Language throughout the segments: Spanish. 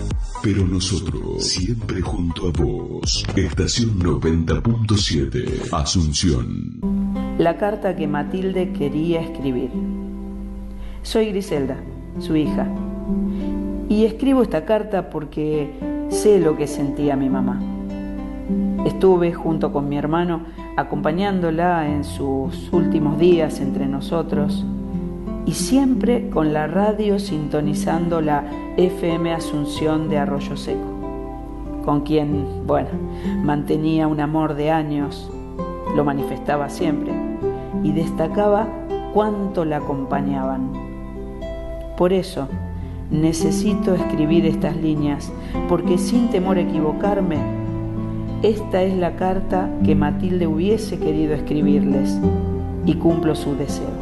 pero nosotros siempre junto a vos. Estación 90.7, Asunción. La carta que Matilde quería escribir. Soy Griselda, su hija, y escribo esta carta porque sé lo que sentía mi mamá. Estuve junto con mi hermano acompañándola en sus últimos días entre nosotros y siempre con la radio sintonizando la FM Asunción de Arroyo Seco, con quien, mantenía un amor de años, lo manifestaba siempre y destacaba cuánto la acompañaban. Por eso necesito escribir estas líneas, porque sin temor a equivocarme, esta es la carta que Matilde hubiese querido escribirles y cumplo su deseo.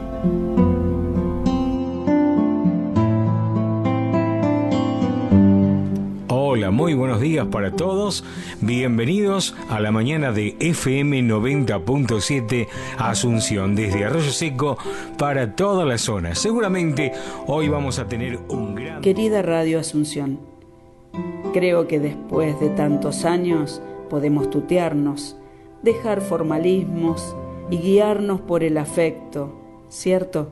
Hola, muy buenos días para todos. Bienvenidos a la mañana de FM 90.7 Asunción, desde Arroyo Seco para toda la zona. Seguramente hoy vamos a tener un gran... Querida Radio Asunción, creo que después de tantos años podemos tutearnos, dejar formalismos y guiarnos por el afecto, ¿cierto?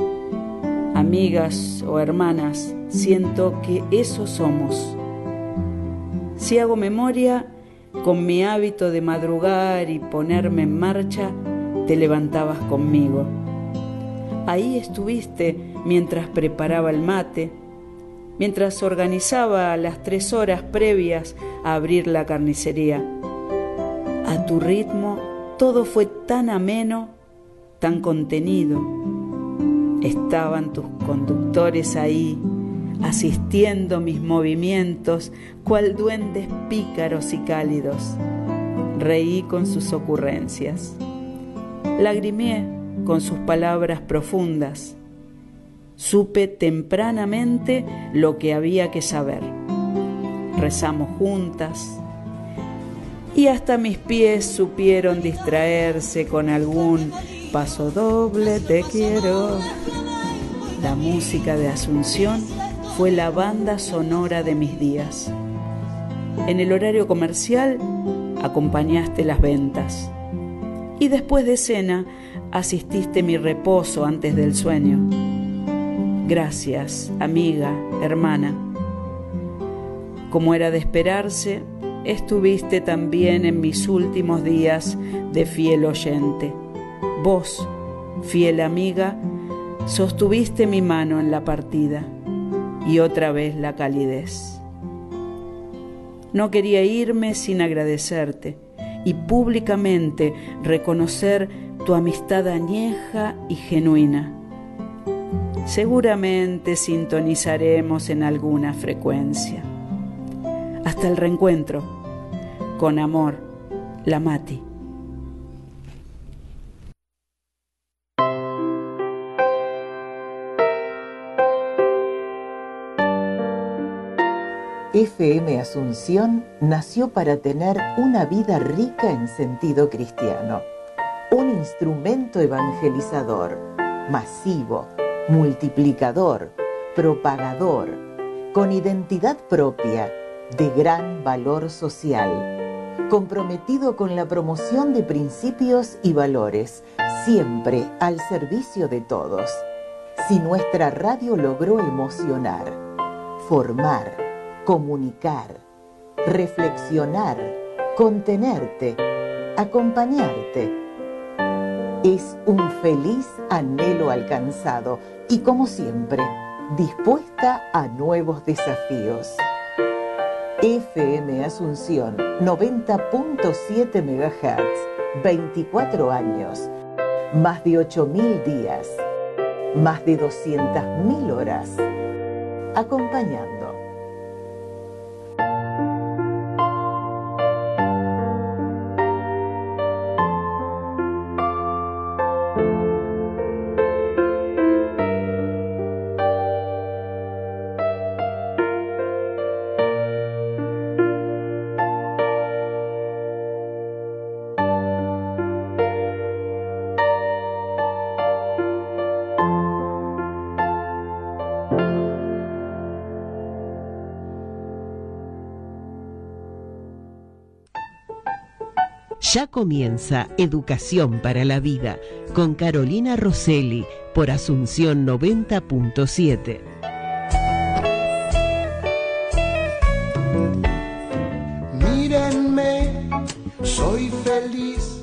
Amigas o hermanas, siento que eso somos. Si hago memoria, con mi hábito de madrugar y ponerme en marcha, te levantabas conmigo. Ahí estuviste mientras preparaba el mate, mientras organizaba las 3 horas previas a abrir la carnicería. A tu ritmo todo fue tan ameno, tan contenido. Estaban tus conductores ahí, asistiendo mis movimientos, cual duendes pícaros y cálidos. Reí con sus ocurrencias, lagrimeé con sus palabras profundas. Supe tempranamente lo que había que saber. Rezamos juntas y hasta mis pies supieron distraerse con algún paso doble te quiero. La música de Asunción fue la banda sonora de mis días. En el horario comercial acompañaste las ventas y después de cena asististe mi reposo antes del sueño. Gracias, amiga, hermana. Como era de esperarse, estuviste también en mis últimos días de fiel oyente. Vos, fiel amiga, sostuviste mi mano en la partida y otra vez la calidez. No quería irme sin agradecerte y públicamente reconocer tu amistad añeja y genuina. Seguramente sintonizaremos en alguna frecuencia. Hasta el reencuentro. Con amor, la Mati. FM Asunción nació para tener una vida rica en sentido cristiano. Un instrumento evangelizador, masivo, multiplicador, propagador, con identidad propia, de gran valor social, comprometido con la promoción de principios y valores, siempre al servicio de todos. Si nuestra radio logró emocionar, formar, comunicar, reflexionar, contenerte, acompañarte, es un feliz anhelo alcanzado y, como siempre, dispuesta a nuevos desafíos. FM Asunción 90.7 MHz, 24 años, más de 8.000 días, más de 200.000 horas, acompañando. Ya comienza Educación para la Vida con Carolina Rosselli por Asunción 90.7. Mírenme, soy feliz